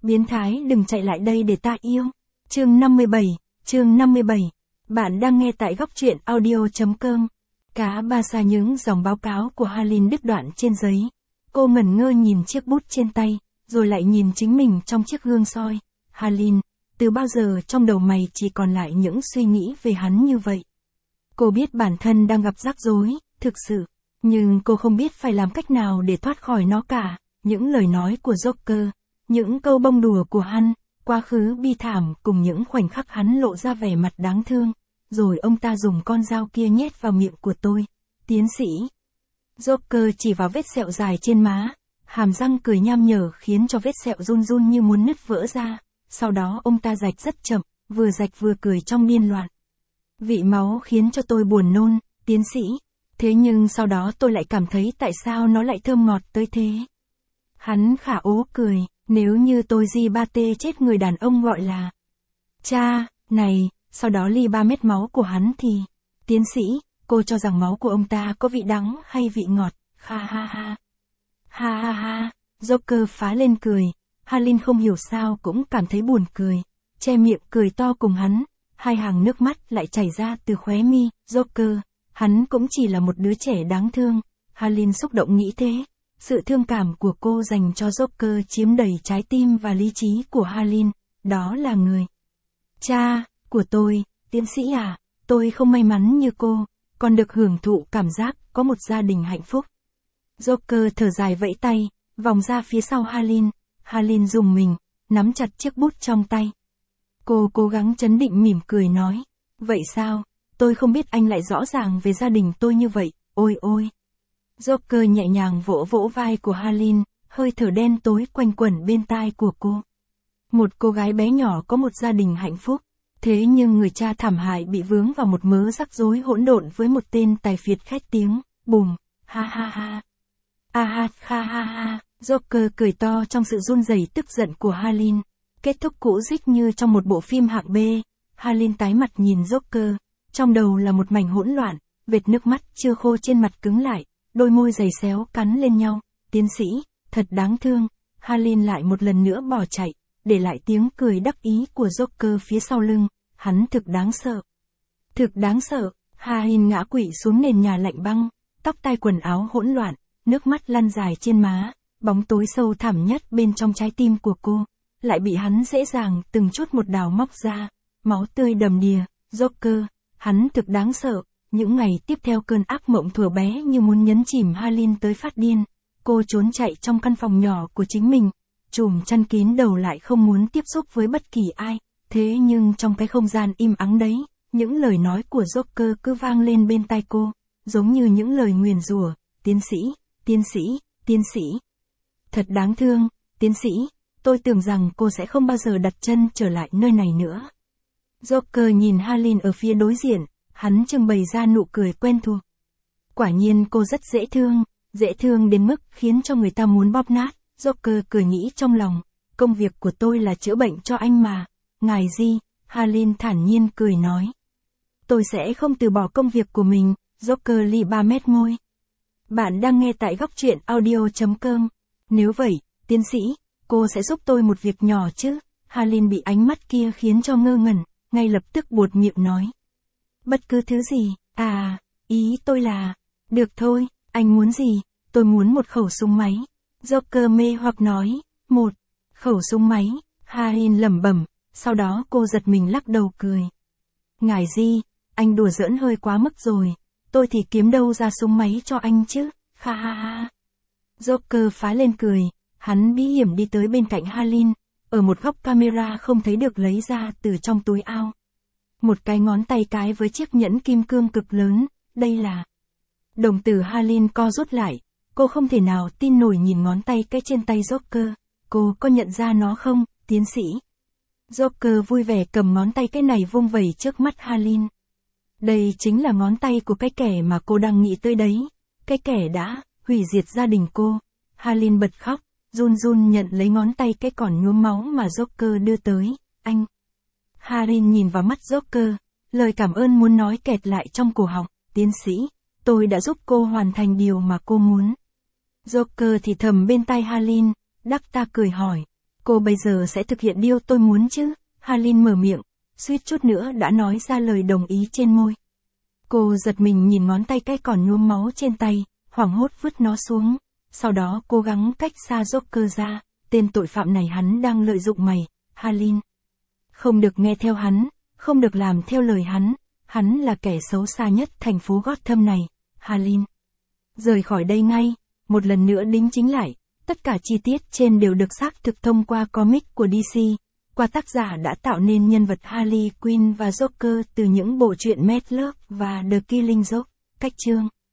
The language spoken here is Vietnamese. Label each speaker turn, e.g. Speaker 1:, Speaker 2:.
Speaker 1: Biến thái đừng chạy lại đây để ta yêu. Chương 57. Bạn đang nghe tại góc truyện audio.com. Cá ba sa những dòng báo cáo của Halin đứt đoạn trên giấy. Cô ngẩn ngơ nhìn chiếc bút trên tay, rồi lại nhìn chính mình trong chiếc gương soi. Halin, từ bao giờ trong đầu mày chỉ còn lại những suy nghĩ về hắn như vậy? Cô biết bản thân đang gặp rắc rối, thực sự. Nhưng cô không biết phải làm cách nào để thoát khỏi nó cả. Những lời nói của Joker, những câu bông đùa của hắn, quá khứ bi thảm cùng những khoảnh khắc hắn lộ ra vẻ mặt đáng thương. Rồi ông ta dùng con dao kia nhét vào miệng của tôi. Tiến sĩ. Joker chỉ vào vết sẹo dài trên má. Hàm răng cười nham nhở khiến cho vết sẹo run run như muốn nứt vỡ ra. Sau đó ông ta rạch rất chậm, vừa rạch vừa cười trong điên loạn. Vị máu khiến cho tôi buồn nôn, tiến sĩ. Thế nhưng sau đó tôi lại cảm thấy tại sao nó lại thơm ngọt tới thế. Hắn khả ố cười, nếu như tôi di ba tê chết người đàn ông gọi là cha, này, sau đó ly 3 mét máu của hắn thì, tiến sĩ, cô cho rằng máu của ông ta có vị đắng hay vị ngọt, ha ha ha. Ha ha ha, Joker phá lên cười, Halin không hiểu sao cũng cảm thấy buồn cười, che miệng cười to cùng hắn, hai hàng nước mắt lại chảy ra từ khóe mi, Joker, hắn cũng chỉ là một đứa trẻ đáng thương, Halin xúc động nghĩ thế. Sự thương cảm của cô dành cho Joker chiếm đầy trái tim và lý trí của Halin, đó là người cha của tôi, tiến sĩ à, tôi không may mắn như cô, còn được hưởng thụ cảm giác có một gia đình hạnh phúc. Joker thở dài vẫy tay, vòng ra phía sau Halin, Halin rùng mình, nắm chặt chiếc bút trong tay. Cô cố gắng trấn định mỉm cười nói, vậy sao, tôi không biết anh lại rõ ràng về gia đình tôi như vậy, ôi ôi. Joker nhẹ nhàng vỗ vỗ vai của Halin, hơi thở đen tối quanh quẩn bên tai của cô. Một cô gái bé nhỏ có một gia đình hạnh phúc, thế nhưng người cha thảm hại bị vướng vào một mớ rắc rối hỗn độn với một tên tài phiệt khét tiếng, bùm, ha ha ha. Ha ha ha, Joker cười to trong sự run rẩy tức giận của Halin. Kết thúc cũ rích như trong một bộ phim hạng B, Halin tái mặt nhìn Joker, trong đầu là một mảnh hỗn loạn, vệt nước mắt chưa khô trên mặt cứng lại. Đôi môi dày xéo cắn lên nhau, tiến sĩ, thật đáng thương, Halin lại một lần nữa bỏ chạy, để lại tiếng cười đắc ý của Joker phía sau lưng, hắn thực đáng sợ. Thực đáng sợ, Halin ngã quỵ xuống nền nhà lạnh băng, tóc tai quần áo hỗn loạn, nước mắt lăn dài trên má, bóng tối sâu thẳm nhất bên trong trái tim của cô, lại bị hắn dễ dàng từng chút một đào móc ra, máu tươi đầm đìa, Joker, hắn thực đáng sợ. Những ngày tiếp theo cơn ác mộng thuở bé như muốn nhấn chìm Halin tới phát điên, cô trốn chạy trong căn phòng nhỏ của chính mình, trùm chăn kín đầu lại không muốn tiếp xúc với bất kỳ ai, thế nhưng trong cái không gian im ắng đấy, những lời nói của Joker cứ vang lên bên tai cô, giống như những lời nguyền rủa, tiến sĩ, tiến sĩ, tiến sĩ. Thật đáng thương, tiến sĩ, tôi tưởng rằng cô sẽ không bao giờ đặt chân trở lại nơi này nữa. Joker nhìn Halin ở phía đối diện. Hắn trưng bày ra nụ cười quen thuộc. Quả nhiên cô rất dễ thương đến mức khiến cho người ta muốn bóp nát. Joker cười nghĩ trong lòng, công việc của tôi là chữa bệnh cho anh mà. Ngài gì? Halin thản nhiên cười nói. Tôi sẽ không từ bỏ công việc của mình. Joker lì 3 mét môi. Bạn đang nghe tại góc truyện audio.com. Nếu vậy, tiến sĩ, cô sẽ giúp tôi một việc nhỏ chứ? Halin bị ánh mắt kia khiến cho ngơ ngẩn, ngay lập tức buột miệng nói. Bất cứ thứ gì, ý tôi là, được thôi, anh muốn gì, tôi muốn một khẩu súng máy. Joker mê hoặc nói, một khẩu súng máy, Halin lẩm bẩm, sau đó cô giật mình lắc đầu cười. Ngài gì, anh đùa giỡn hơi quá mức rồi, tôi thì kiếm đâu ra súng máy cho anh chứ, ha ha ha. Joker phá lên cười, hắn bí hiểm đi tới bên cạnh Halin, ở một góc camera không thấy được lấy ra từ trong túi áo. Một cái ngón tay cái với chiếc nhẫn kim cương cực lớn, đây là... Đồng tử Halin co rút lại, cô không thể nào tin nổi nhìn ngón tay cái trên tay Joker, cô có nhận ra nó không, tiến sĩ? Joker vui vẻ cầm ngón tay cái này vung vẩy trước mắt Halin. Đây chính là ngón tay của cái kẻ mà cô đang nghĩ tới đấy, cái kẻ đã hủy diệt gia đình cô. Halin bật khóc, run run nhận lấy ngón tay cái còn nhuốm máu mà Joker đưa tới, anh. Halin nhìn vào mắt Joker, lời cảm ơn muốn nói kẹt lại trong cổ họng, tiến sĩ, tôi đã giúp cô hoàn thành điều mà cô muốn. Joker thì thầm bên tai Halin, đắc ta cười hỏi, Cô bây giờ sẽ thực hiện điều tôi muốn chứ? Harleen mở miệng, suýt chút nữa đã nói ra lời đồng ý trên môi. Cô giật mình nhìn ngón tay cái còn nhuốm máu trên tay, hoảng hốt vứt nó xuống. Sau đó cố gắng cách xa Joker ra, tên tội phạm này hắn đang lợi dụng mày, Harleen. Không được nghe theo hắn, không được làm theo lời hắn là kẻ xấu xa nhất thành phố Gotham này, Harleen. Rời khỏi đây ngay, một lần nữa đính chính lại, tất cả chi tiết trên đều được xác thực thông qua comic của DC, qua tác giả đã tạo nên nhân vật Harley Quinn và Joker từ những bộ truyện Mad Love và The Killing Joke, cách chương.